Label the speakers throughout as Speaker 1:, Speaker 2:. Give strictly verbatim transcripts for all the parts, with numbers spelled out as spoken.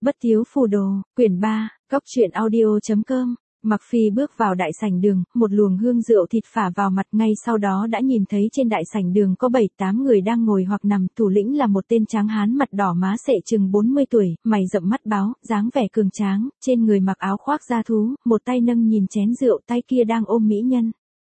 Speaker 1: Bất thiếu phù đồ, quyển ba, góc truyện audio chấm com. Mặc Phi bước vào đại sảnh đường, một luồng hương rượu thịt phả vào mặt, ngay sau đó đã nhìn thấy trên đại sảnh đường có bảy tám người đang ngồi hoặc nằm, thủ lĩnh là một tên tráng hán mặt đỏ má sệ chừng bốn mươi tuổi, mày rậm mắt báo, dáng vẻ cường tráng, trên người mặc áo khoác da thú, một tay nâng nhìn chén rượu, tay kia đang ôm mỹ nhân.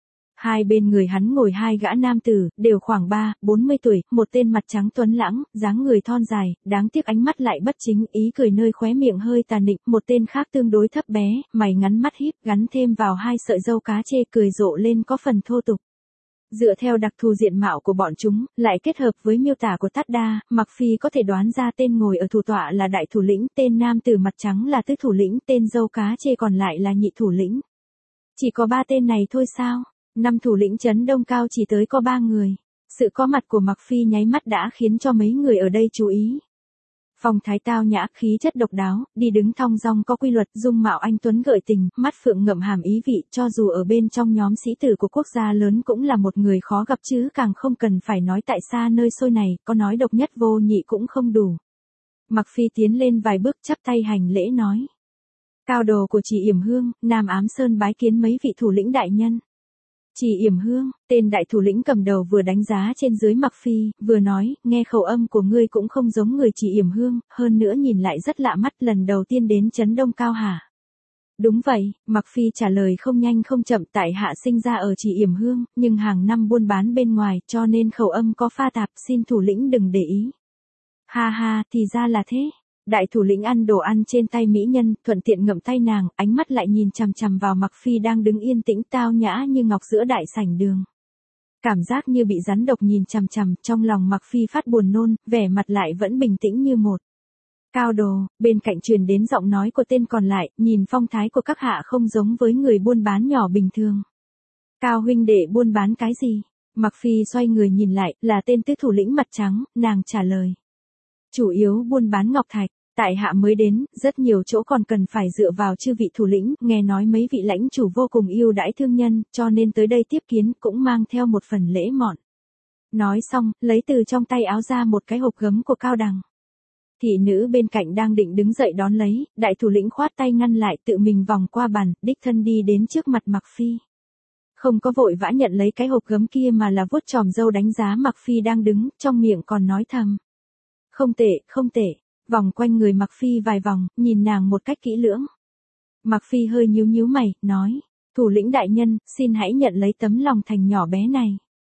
Speaker 1: Hai bên người hắn ngồi hai gã nam tử, đều khoảng ba, bốn mươi tuổi, một tên mặt trắng tuấn lãng, dáng người thon dài, đáng tiếc ánh mắt lại bất chính, ý cười nơi khóe miệng hơi tà nịnh, một tên khác tương đối thấp bé, mày ngắn mắt híp, gắn thêm vào hai sợi râu cá chê, cười rộ lên có phần thô tục. Dựa theo đặc thù diện mạo của bọn chúng, lại kết hợp với miêu tả của Tát Đa, Mặc Phi có thể đoán ra tên ngồi ở thủ tọa là đại thủ lĩnh, tên nam tử mặt trắng là tứ thủ lĩnh, tên râu cá chê còn lại là nhị thủ lĩnh. Chỉ có ba tên này thôi sao? Năm thủ lĩnh trấn Đông Cao chỉ tới có ba người. Sự có mặt của Mặc Phi nháy mắt đã khiến cho mấy người ở đây chú ý. Phong thái tao nhã, khí chất độc đáo, đi đứng thong dong có quy luật, dung mạo anh tuấn gợi tình, mắt phượng ngậm hàm ý vị, cho dù ở bên trong nhóm sĩ tử của quốc gia lớn cũng là một người khó gặp chứ, càng không cần phải nói tại xa nơi xôi này, có nói độc nhất vô nhị cũng không đủ. Mặc Phi tiến lên vài bước chắp tay hành lễ nói: Cao đồ của Trì Yểm Hương, Nam Ám Sơn bái kiến mấy vị thủ lĩnh đại nhân. Trì Yểm Hương, tên đại thủ lĩnh cầm đầu vừa đánh giá trên dưới Mặc Phi, vừa nói, nghe khẩu âm của ngươi cũng không giống người Trì Yểm Hương, hơn nữa nhìn lại rất lạ mắt, lần đầu tiên đến trấn Đông Cao hả? Đúng vậy, Mặc Phi trả lời không nhanh không chậm, tại hạ sinh ra ở Trì Yểm Hương, nhưng hàng năm buôn bán bên ngoài, cho nên khẩu âm có pha tạp, xin thủ lĩnh đừng để ý. Ha ha, thì ra là thế. Đại thủ lĩnh ăn đồ ăn trên tay mỹ nhân, thuận tiện ngậm tay nàng, ánh mắt lại nhìn chằm chằm vào Mặc Phi đang đứng yên tĩnh tao nhã như ngọc giữa đại sảnh đường. Cảm giác như bị rắn độc nhìn chằm chằm, trong lòng Mặc Phi phát buồn nôn, vẻ mặt lại vẫn bình tĩnh như một. Cao đồ, bên cạnh truyền đến giọng nói của tên còn lại, nhìn phong thái của các hạ không giống với người buôn bán nhỏ bình thường. Cao huynh đệ buôn bán cái gì? Mặc Phi xoay người nhìn lại, là tên tứ thủ lĩnh mặt trắng, nàng trả lời. Chủ yếu buôn bán ngọc thạch, tại hạ mới đến, rất nhiều chỗ còn cần phải dựa vào chư vị thủ lĩnh, nghe nói mấy vị lãnh chủ vô cùng yêu đãi thương nhân, cho nên tới đây tiếp kiến, cũng mang theo một phần lễ mọn. Nói xong, lấy từ trong tay áo ra một cái hộp gấm của Cao Đằng. Thị nữ bên cạnh đang định đứng dậy đón lấy, đại thủ lĩnh khoát tay ngăn lại, tự mình vòng qua bàn, đích thân đi đến trước mặt Mặc Phi. Không có vội vã nhận lấy cái hộp gấm kia mà là vuốt chòm râu đánh giá Mặc Phi đang đứng, trong miệng còn nói thầm. Không tệ, không tệ, vòng quanh người Mặc Phi vài vòng, nhìn nàng một cách kỹ lưỡng. Mặc Phi hơi nhíu nhíu mày, nói, thủ lĩnh đại nhân, xin hãy nhận lấy tấm lòng thành nhỏ bé này.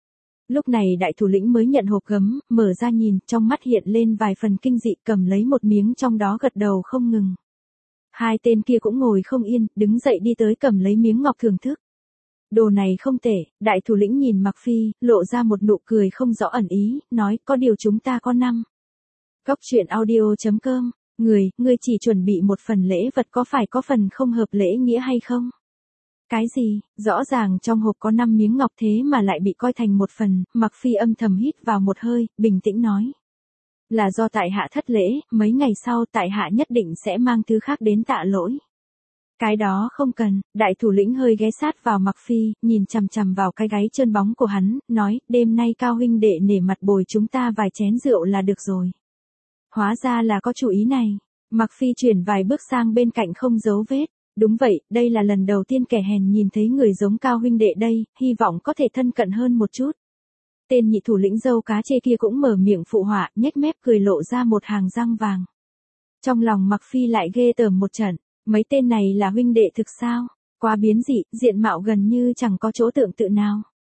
Speaker 1: Lúc này đại thủ lĩnh mới nhận hộp gấm, mở ra nhìn, trong mắt hiện lên vài phần kinh dị, cầm lấy một miếng trong đó gật đầu không ngừng. Hai tên kia cũng ngồi không yên, đứng dậy đi tới cầm lấy miếng ngọc thưởng thức. Đồ này không tệ, đại thủ lĩnh nhìn Mặc Phi, lộ ra một nụ cười không rõ ẩn ý, nói, có điều chúng ta có năm. Góc truyện audio chấm com, người, ngươi chỉ chuẩn bị một phần lễ vật có phải có phần không hợp lễ nghĩa hay không? Cái gì, rõ ràng trong hộp có năm miếng ngọc thế mà lại bị coi thành một phần, Mặc Phi âm thầm hít vào một hơi, bình tĩnh nói. Là do tại hạ thất lễ, mấy ngày sau tại hạ nhất định sẽ mang thứ khác đến tạ lỗi. Cái đó không cần, đại thủ lĩnh hơi ghé sát vào Mặc Phi, nhìn chằm chằm vào cái gáy trơn bóng của hắn, nói, đêm nay Cao huynh đệ nể mặt bồi chúng ta vài chén rượu là được rồi. Hóa ra là có chủ ý này. Mặc Phi chuyển vài bước sang bên cạnh không giấu vết. Đúng vậy, đây là lần đầu tiên kẻ hèn nhìn thấy người giống Cao huynh đệ đây, hy vọng có thể thân cận hơn một chút. Tên nhị thủ lĩnh râu cá chê kia cũng mở miệng phụ họa, nhếch mép cười lộ ra một hàng răng vàng. Trong lòng Mặc Phi lại ghê tởm một trận, mấy tên này là huynh đệ thực sao? Quá biến dị, diện mạo gần như chẳng có chỗ tượng tự nào.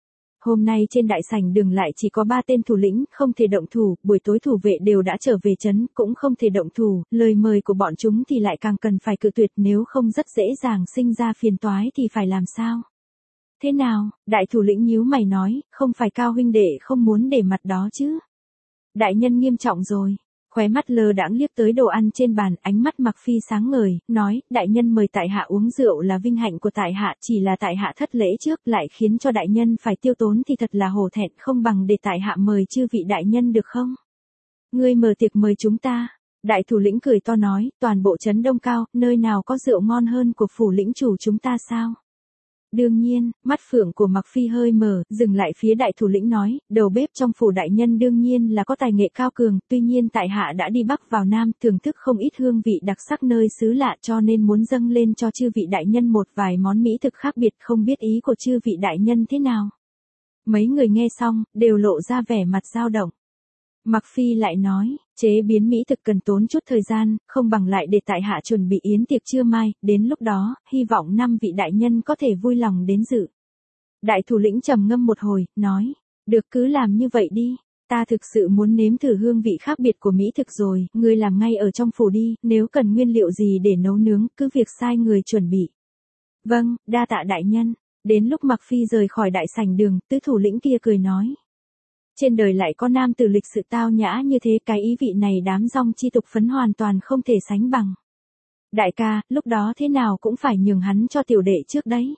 Speaker 1: Hôm nay trên đại sảnh đường lại chỉ có ba tên thủ lĩnh, không thể động thủ, buổi tối thủ vệ đều đã trở về trấn, cũng không thể động thủ, lời mời của bọn chúng thì lại càng cần phải cự tuyệt, nếu không rất dễ dàng sinh ra phiền toái thì phải làm sao? Thế nào? Đại thủ lĩnh nhíu mày nói, không phải Cao huynh đệ không muốn để mặt đó chứ? Đại nhân nghiêm trọng rồi. Khóe mắt lơ đãng liếc tới đồ ăn trên bàn, ánh mắt Mặc Phi sáng ngời, nói, đại nhân mời tại hạ uống rượu là vinh hạnh của tại hạ, chỉ là tại hạ thất lễ trước lại khiến cho đại nhân phải tiêu tốn thì thật là hổ thẹn, không bằng để tại hạ mời chư vị đại nhân được không? Ngươi mở tiệc mời chúng ta. Đại thủ lĩnh cười to nói, toàn bộ trấn Đông Cao, nơi nào có rượu ngon hơn của phủ lĩnh chủ chúng ta sao? Đương nhiên, mắt phượng của Mặc Phi hơi mở, dừng lại phía đại thủ lĩnh nói, đầu bếp trong phủ đại nhân đương nhiên là có tài nghệ cao cường, tuy nhiên tại hạ đã đi Bắc vào Nam, thưởng thức không ít hương vị đặc sắc nơi xứ lạ cho nên muốn dâng lên cho chư vị đại nhân một vài món mỹ thực khác biệt, không biết ý của chư vị đại nhân thế nào. Mấy người nghe xong, đều lộ ra vẻ mặt dao động. Mặc Phi lại nói, chế biến mỹ thực cần tốn chút thời gian, không bằng lại để tại hạ chuẩn bị yến tiệc trưa mai, đến lúc đó, hy vọng năm vị đại nhân có thể vui lòng đến dự. Đại thủ lĩnh trầm ngâm một hồi, nói, được cứ làm như vậy đi, ta thực sự muốn nếm thử hương vị khác biệt của mỹ thực rồi, ngươi làm ngay ở trong phủ đi, nếu cần nguyên liệu gì để nấu nướng, cứ việc sai người chuẩn bị. Vâng, đa tạ đại nhân. Đến lúc Mặc Phi rời khỏi đại sảnh đường, tứ thủ lĩnh kia cười nói. Trên đời lại có nam tử lịch sự tao nhã như thế, cái ý vị này đám rong chi tục phấn hoàn toàn không thể sánh bằng. Đại ca, lúc đó thế nào cũng phải nhường hắn cho tiểu đệ trước đấy.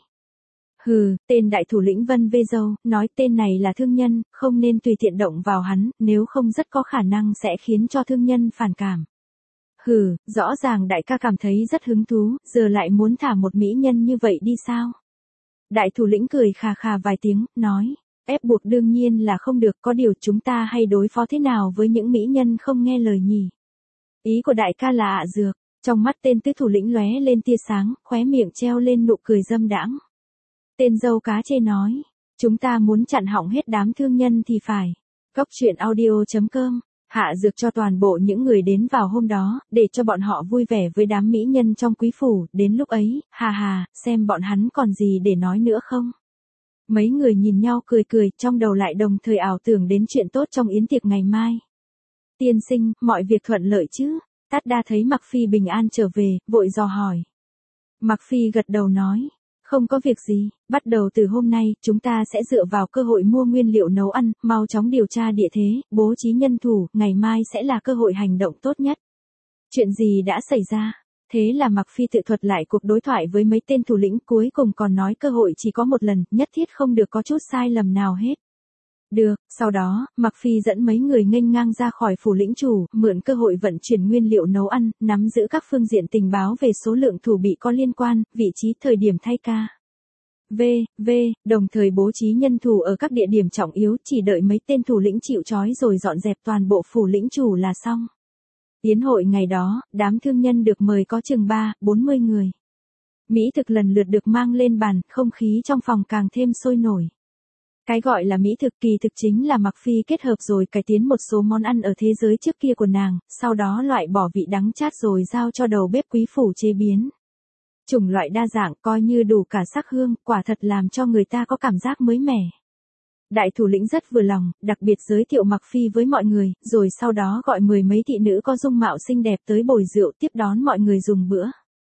Speaker 1: Hừ, tên đại thủ lĩnh Vân Vê Dâu, nói tên này là thương nhân, không nên tùy tiện động vào hắn, nếu không rất có khả năng sẽ khiến cho thương nhân phản cảm. Hừ, rõ ràng đại ca cảm thấy rất hứng thú, giờ lại muốn thả một mỹ nhân như vậy đi sao? Đại thủ lĩnh cười khà khà vài tiếng, nói, ép buộc đương nhiên là không được, có điều chúng ta hay đối phó thế nào với những mỹ nhân không nghe lời nhỉ? Ý của đại ca là ạ dược, trong mắt tên tứ thủ lĩnh lóe lên tia sáng, khóe miệng treo lên nụ cười dâm đãng. Tên dâu cá chê nói, chúng ta muốn chặn hỏng hết đám thương nhân thì phải. Cốc truyện audio chấm com hạ dược cho toàn bộ những người đến vào hôm đó, để cho bọn họ vui vẻ với đám mỹ nhân trong quý phủ, đến lúc ấy, hà hà, xem bọn hắn còn gì để nói nữa không. Mấy người nhìn nhau cười cười, trong đầu lại đồng thời ảo tưởng đến chuyện tốt trong yến tiệc ngày mai. Tiên sinh, mọi việc thuận lợi chứ? Tát Đa thấy Mặc Phi bình an trở về, vội dò hỏi. Mặc Phi gật đầu nói. Không có việc gì, bắt đầu từ hôm nay, chúng ta sẽ dựa vào cơ hội mua nguyên liệu nấu ăn, mau chóng điều tra địa thế, bố trí nhân thủ, ngày mai sẽ là cơ hội hành động tốt nhất. Chuyện gì đã xảy ra? Thế là Mặc Phi tự thuật lại cuộc đối thoại với mấy tên thủ lĩnh, cuối cùng còn nói cơ hội chỉ có một lần, nhất thiết không được có chút sai lầm nào hết. Được, sau đó, Mặc Phi dẫn mấy người nghênh ngang ra khỏi phủ lĩnh chủ, mượn cơ hội vận chuyển nguyên liệu nấu ăn, nắm giữ các phương diện tình báo về số lượng thủ bị có liên quan, vị trí thời điểm thay ca. V, V, đồng thời bố trí nhân thủ ở các địa điểm trọng yếu, chỉ đợi mấy tên thủ lĩnh chịu trói rồi dọn dẹp toàn bộ phủ lĩnh chủ là xong. Yến hội ngày đó, đám thương nhân được mời có chừng ba, bốn mươi người. Mỹ thực lần lượt được mang lên bàn, không khí trong phòng càng thêm sôi nổi. Cái gọi là mỹ thực kỳ thực chính là Mặc Phi kết hợp rồi cải tiến một số món ăn ở thế giới trước kia của nàng, sau đó loại bỏ vị đắng chát rồi giao cho đầu bếp quý phủ chế biến. Chủng loại đa dạng coi như đủ cả sắc hương, quả thật làm cho người ta có cảm giác mới mẻ. Đại thủ lĩnh rất vừa lòng, đặc biệt giới thiệu Mặc Phi với mọi người, rồi sau đó gọi mười mấy thị nữ có dung mạo xinh đẹp tới bồi rượu tiếp đón mọi người dùng bữa.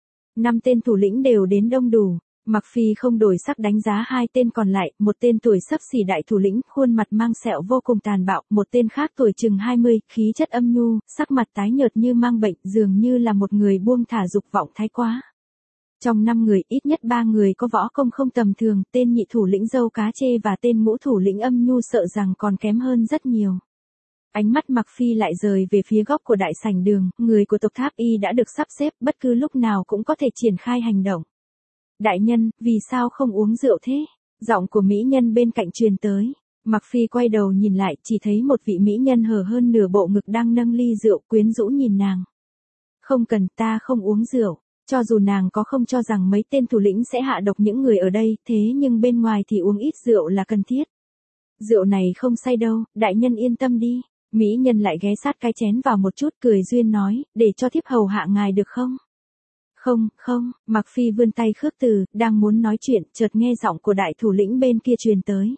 Speaker 1: Năm tên thủ lĩnh đều đến đông đủ. Mặc Phi không đổi sắc đánh giá hai tên còn lại, một tên tuổi xấp xỉ đại thủ lĩnh, khuôn mặt mang sẹo vô cùng tàn bạo, một tên khác tuổi chừng hai mươi, khí chất âm nhu, sắc mặt tái nhợt như mang bệnh, dường như là một người buông thả dục vọng thái quá. Trong năm người, ít nhất ba người có võ công không tầm thường, tên nhị thủ lĩnh dâu cá chê và tên ngũ thủ lĩnh âm nhu sợ rằng còn kém hơn rất nhiều. Ánh mắt Mặc Phi lại rời về phía góc của đại sảnh đường, người của tộc Tháp Y đã được sắp xếp, bất cứ lúc nào cũng có thể triển khai hành động. Đại nhân, vì sao không uống rượu thế? Giọng của mỹ nhân bên cạnh truyền tới. Mặc Phi quay đầu nhìn lại, chỉ thấy một vị mỹ nhân hở hơn nửa bộ ngực đang nâng ly rượu, quyến rũ nhìn nàng. Không cần, ta không uống rượu. Cho dù nàng có không cho rằng mấy tên thủ lĩnh sẽ hạ độc những người ở đây, thế nhưng bên ngoài thì uống ít rượu là cần thiết. Rượu này không say đâu, đại nhân yên tâm đi. Mỹ nhân lại ghé sát cái chén vào một chút, cười duyên nói, để cho thiếp hầu hạ ngài được không? Không, không, Mặc Phi vươn tay khước từ, đang muốn nói chuyện, chợt nghe giọng của đại thủ lĩnh bên kia truyền tới.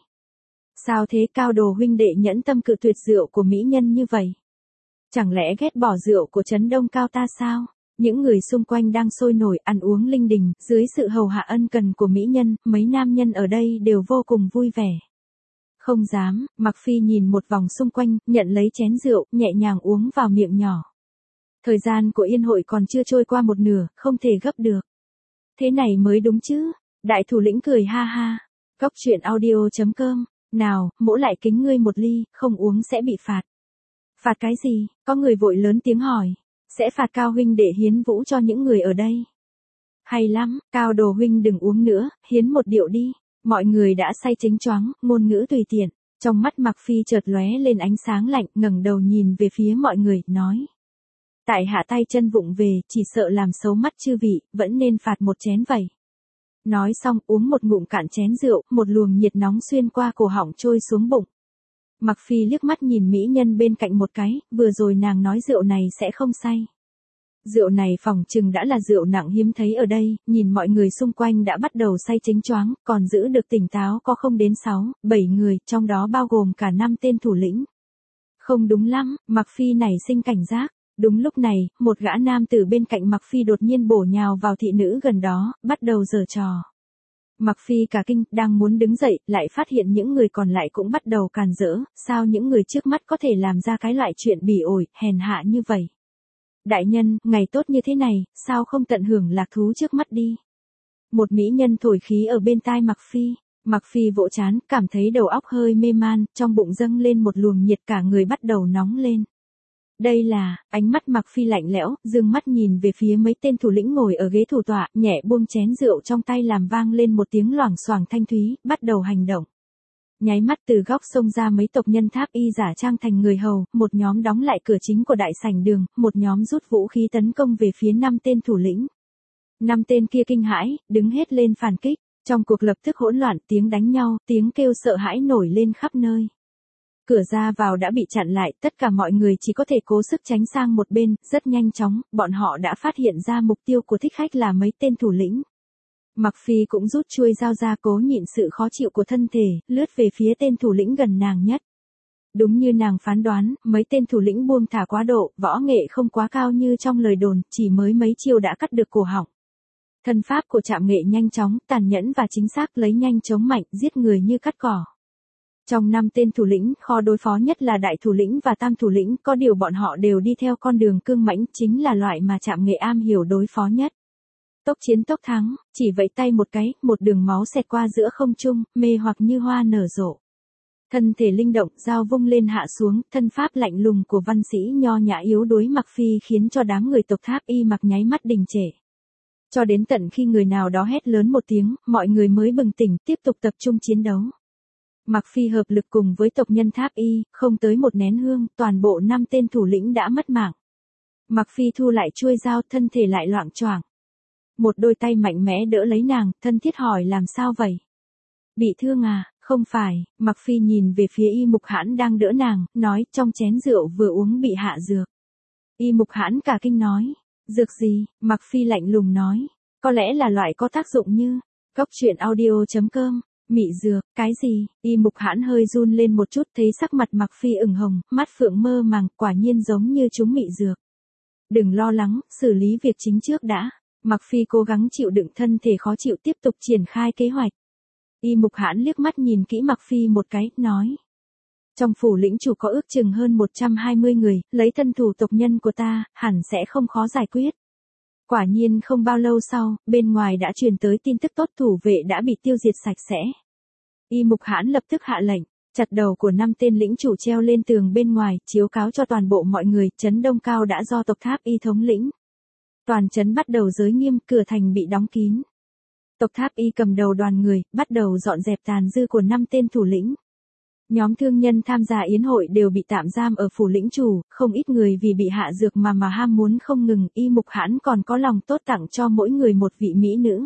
Speaker 1: Sao thế Cao Đồ huynh đệ nhẫn tâm cự tuyệt rượu của mỹ nhân như vậy? Chẳng lẽ ghét bỏ rượu của Trấn Đông Cao ta sao? Những người xung quanh đang sôi nổi ăn uống linh đình, dưới sự hầu hạ ân cần của mỹ nhân, mấy nam nhân ở đây đều vô cùng vui vẻ. Không dám, Mặc Phi nhìn một vòng xung quanh, nhận lấy chén rượu, nhẹ nhàng uống vào miệng nhỏ. Thời gian của yên hội còn chưa trôi qua một nửa, không thể gấp được. Thế này mới đúng chứ. Đại thủ lĩnh cười ha ha. Cốc truyện audio chấm com. Nào, mỗ lại kính ngươi một ly, không uống sẽ bị phạt. Phạt cái gì? Có người vội lớn tiếng hỏi. Sẽ phạt Cao huynh để hiến vũ cho những người ở đây. Hay lắm, Cao Đồ huynh đừng uống nữa, hiến một điệu đi. Mọi người đã say chánh choáng, ngôn ngữ tùy tiện. Trong mắt Mặc Phi chợt lóe lên ánh sáng lạnh, ngẩng đầu nhìn về phía mọi người, nói. Tại hạ tay chân vụng về, chỉ sợ làm xấu mắt chư vị, vẫn nên phạt một chén vậy. Nói xong uống một ngụm cạn chén rượu, một luồng nhiệt nóng xuyên qua cổ họng trôi xuống bụng. Mặc Phi liếc mắt nhìn mỹ nhân bên cạnh một cái, vừa rồi nàng nói rượu này sẽ không say. Rượu này phỏng chừng đã là rượu nặng hiếm thấy ở đây, nhìn mọi người xung quanh đã bắt đầu say chánh choáng, còn giữ được tỉnh táo có không đến sáu, bảy người, trong đó bao gồm cả năm tên thủ lĩnh. Không đúng lắm, Mặc Phi nảy sinh cảnh giác. Đúng lúc này, một gã nam tử bên cạnh Mặc Phi đột nhiên bổ nhào vào thị nữ gần đó, bắt đầu giở trò. Mặc Phi cả kinh, đang muốn đứng dậy, lại phát hiện những người còn lại cũng bắt đầu càn rỡ, sao những người trước mắt có thể làm ra cái loại chuyện bỉ ổi, hèn hạ như vậy. Đại nhân, ngày tốt như thế này, sao không tận hưởng lạc thú trước mắt đi. Một mỹ nhân thổi khí ở bên tai Mặc Phi, Mặc Phi vỗ trán, cảm thấy đầu óc hơi mê man, trong bụng dâng lên một luồng nhiệt cả người bắt đầu nóng lên. Đây là, ánh mắt Mặc Phi lạnh lẽo, dương mắt nhìn về phía mấy tên thủ lĩnh ngồi ở ghế thủ tọa, nhẹ buông chén rượu trong tay làm vang lên một tiếng loảng xoảng thanh thúy, bắt đầu hành động. Nháy mắt từ góc xông ra mấy tộc nhân Tháp Y giả trang thành người hầu, một nhóm đóng lại cửa chính của đại sảnh đường, một nhóm rút vũ khí tấn công về phía năm tên thủ lĩnh. Năm tên kia kinh hãi, đứng hết lên phản kích, trong cuộc lập tức hỗn loạn, tiếng đánh nhau, tiếng kêu sợ hãi nổi lên khắp nơi. Cửa ra vào đã bị chặn lại, tất cả mọi người chỉ có thể cố sức tránh sang một bên, rất nhanh chóng, bọn họ đã phát hiện ra mục tiêu của thích khách là mấy tên thủ lĩnh. Mặc Phi cũng rút chuôi dao ra cố nhịn sự khó chịu của thân thể, lướt về phía tên thủ lĩnh gần nàng nhất. Đúng như nàng phán đoán, mấy tên thủ lĩnh buông thả quá độ, võ nghệ không quá cao như trong lời đồn, chỉ mới mấy chiêu đã cắt được cổ họng. Thân pháp của Trạm Nghệ nhanh chóng, tàn nhẫn và chính xác, lấy nhanh chống mạnh, giết người như cắt cỏ. Trong năm tên thủ lĩnh, khó đối phó nhất là đại thủ lĩnh và tam thủ lĩnh, có điều bọn họ đều đi theo con đường cương mãnh, chính là loại mà Trạm Nghệ am hiểu đối phó nhất. Tốc chiến tốc thắng, chỉ vẫy tay một cái, một đường máu xẹt qua giữa không trung, mê hoặc như hoa nở rộ. Thân thể linh động, dao vung lên hạ xuống, thân pháp lạnh lùng của văn sĩ nho nhã yếu đuối Mặc Phi khiến cho đám người tộc Tháp Y mặc nháy mắt đình trệ. Cho đến tận khi người nào đó hét lớn một tiếng, mọi người mới bừng tỉnh, tiếp tục tập trung chiến đấu. Mặc Phi hợp lực cùng với tộc nhân Tháp Y, không tới một nén hương, toàn bộ năm tên thủ lĩnh đã mất mạng. Mặc Phi thu lại chuôi dao, thân thể lại loạng choạng. Một đôi tay mạnh mẽ đỡ lấy nàng, thân thiết hỏi làm sao vậy? Bị thương à? Không phải, Mặc Phi nhìn về phía Y Mục Hãn đang đỡ nàng, nói trong chén rượu vừa uống bị hạ dược. Y Mục Hãn cả kinh nói, dược gì? Mặc Phi lạnh lùng nói, có lẽ là loại có tác dụng như, cốc truyện audio chấm com. Mị dược, cái gì? Y Mục Hãn hơi run lên một chút, thấy sắc mặt Mặc Phi ửng hồng, mắt phượng mơ màng, quả nhiên giống như chúng mị dược. Đừng lo lắng, xử lý việc chính trước đã. Mặc Phi cố gắng chịu đựng thân thể khó chịu, tiếp tục triển khai kế hoạch. Y Mục Hãn liếc mắt nhìn kỹ Mặc Phi một cái, nói. Trong phủ lĩnh chủ có ước chừng hơn một trăm hai mươi người, lấy thân thủ tộc nhân của ta, hẳn sẽ không khó giải quyết. Quả nhiên không bao lâu sau, bên ngoài đã truyền tới tin tức tốt, thủ vệ đã bị tiêu diệt sạch sẽ. Y Mục Hãn lập tức hạ lệnh, chặt đầu của năm tên lĩnh chủ treo lên tường bên ngoài, chiếu cáo cho toàn bộ mọi người, trấn Đông Cao đã do tộc Tháp Y thống lĩnh. Toàn trấn bắt đầu giới nghiêm, cửa thành bị đóng kín. Tộc Tháp Y cầm đầu đoàn người, bắt đầu dọn dẹp tàn dư của năm tên thủ lĩnh. Nhóm thương nhân tham gia yến hội đều bị tạm giam ở phủ lĩnh chủ, không ít người vì bị hạ dược mà mà ham muốn không ngừng. Y Mục Hãn còn có lòng tốt tặng cho mỗi người một vị mỹ nữ.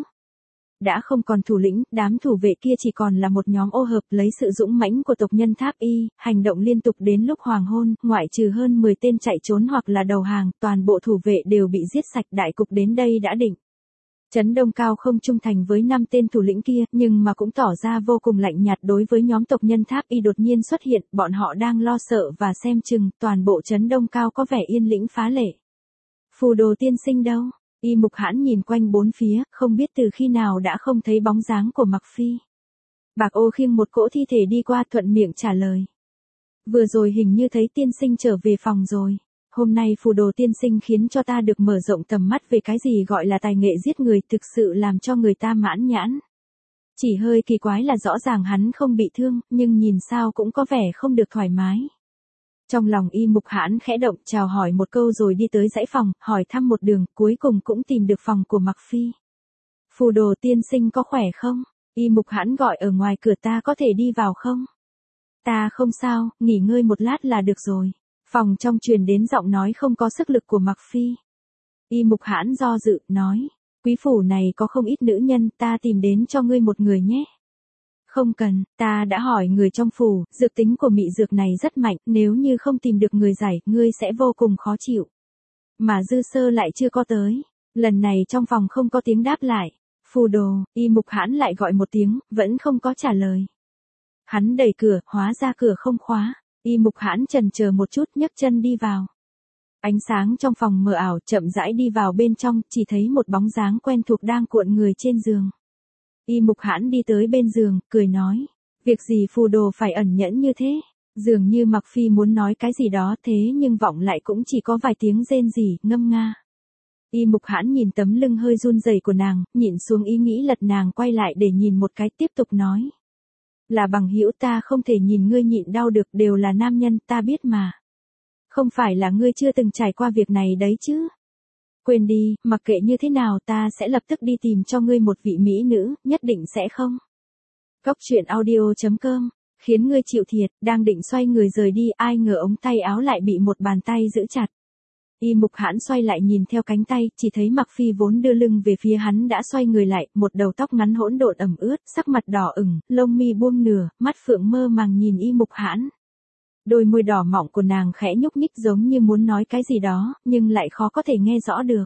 Speaker 1: Đã không còn thủ lĩnh, đám thủ vệ kia chỉ còn là một nhóm ô hợp, lấy sự dũng mãnh của tộc nhân Tháp Y, hành động liên tục đến lúc hoàng hôn, ngoại trừ hơn mười tên chạy trốn hoặc là đầu hàng, toàn bộ thủ vệ đều bị giết sạch, đại cục đến đây đã định. Trấn Đông Cao không trung thành với năm tên thủ lĩnh kia, nhưng mà cũng tỏ ra vô cùng lạnh nhạt đối với nhóm tộc nhân Tháp Y đột nhiên xuất hiện, bọn họ đang lo sợ và xem chừng, toàn bộ Trấn Đông Cao có vẻ yên lĩnh phá lệ. Phù Đồ tiên sinh đâu? Y Mục Hãn nhìn quanh bốn phía, không biết từ khi nào đã không thấy bóng dáng của Mặc Phi. Bạc Ô khiêng một cỗ thi thể đi qua, thuận miệng trả lời. Vừa rồi hình như thấy tiên sinh trở về phòng rồi. Hôm nay Phù Đồ tiên sinh khiến cho ta được mở rộng tầm mắt về cái gì gọi là tài nghệ giết người, thực sự làm cho người ta mãn nhãn. Chỉ hơi kỳ quái là rõ ràng hắn không bị thương, nhưng nhìn sao cũng có vẻ không được thoải mái. Trong lòng Y Mục Hãn khẽ động, chào hỏi một câu rồi đi tới dãy phòng, hỏi thăm một đường, cuối cùng cũng tìm được phòng của Mặc Phi. Phù đồ tiên sinh có khỏe không? Y Mục Hãn gọi ở ngoài cửa, ta có thể đi vào không? Ta không sao, nghỉ ngơi một lát là được rồi. Phòng trong truyền đến giọng nói không có sức lực của Mặc Phi. Y Mục Hãn do dự, nói, quý phủ này có không ít nữ nhân, ta tìm đến cho ngươi một người nhé. Không cần, ta đã hỏi người trong phủ, dược tính của mị dược này rất mạnh, nếu như không tìm được người giải, ngươi sẽ vô cùng khó chịu. Mà Dư Sơ lại chưa có tới. Lần này trong phòng không có tiếng đáp lại. Phù đồ, Y Mục Hãn lại gọi một tiếng, vẫn không có trả lời. Hắn đẩy cửa, hóa ra cửa không khóa. Y Mục Hãn chần chờ một chút, nhấc chân đi vào. Ánh sáng trong phòng mờ ảo, chậm rãi đi vào bên trong, chỉ thấy một bóng dáng quen thuộc đang cuộn người trên giường. Y Mục Hãn đi tới bên giường, cười nói, việc gì phù đồ phải ẩn nhẫn như thế? Dường như Mặc Phi muốn nói cái gì đó, thế nhưng vọng lại cũng chỉ có vài tiếng rên rỉ, ngâm nga. Y Mục Hãn nhìn tấm lưng hơi run rẩy của nàng, nhịn xuống ý nghĩ lật nàng quay lại để nhìn một cái, tiếp tục nói. Là bằng hữu, ta không thể nhìn ngươi nhịn đau được, đều là nam nhân, ta biết mà. Không phải là ngươi chưa từng trải qua việc này đấy chứ. Quên đi, mặc kệ như thế nào ta sẽ lập tức đi tìm cho ngươi một vị mỹ nữ, nhất định sẽ không. Góc truyện audio chấm com, khiến ngươi chịu thiệt, đang định xoay người rời đi, ai ngờ ống tay áo lại bị một bàn tay giữ chặt. Y Mục Hãn xoay lại nhìn theo cánh tay, chỉ thấy Mặc Phi vốn đưa lưng về phía hắn đã xoay người lại, một đầu tóc ngắn hỗn độn ẩm ướt, sắc mặt đỏ ửng, lông mi buông nửa, mắt phượng mơ màng nhìn Y Mục Hãn. Đôi môi đỏ mọng của nàng khẽ nhúc nhích giống như muốn nói cái gì đó, nhưng lại khó có thể nghe rõ được.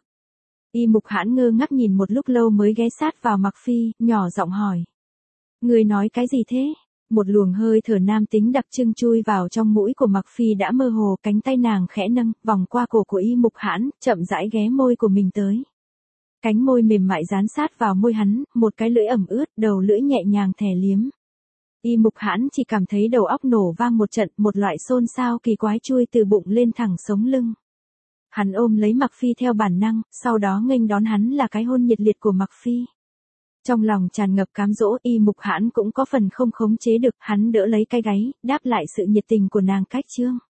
Speaker 1: Y Mục Hãn ngơ ngác nhìn một lúc lâu mới ghé sát vào Mặc Phi, nhỏ giọng hỏi. Người nói cái gì thế? Một luồng hơi thở nam tính đặc trưng chui vào trong mũi của Mặc Phi đã mơ hồ, cánh tay nàng khẽ nâng, vòng qua cổ của Y Mục Hãn, chậm rãi ghé môi của mình tới. Cánh môi mềm mại dán sát vào môi hắn, một cái lưỡi ẩm ướt, đầu lưỡi nhẹ nhàng thè liếm. Y Mục Hãn chỉ cảm thấy đầu óc nổ vang một trận, một loại xôn xao kỳ quái chui từ bụng lên thẳng sống lưng. Hắn ôm lấy Mặc Phi theo bản năng, sau đó nghênh đón hắn là cái hôn nhiệt liệt của Mặc Phi. Trong lòng tràn ngập cám dỗ, Y Mục Hãn cũng có phần không khống chế được, hắn đỡ lấy cái gáy, đáp lại sự nhiệt tình của nàng cách chương.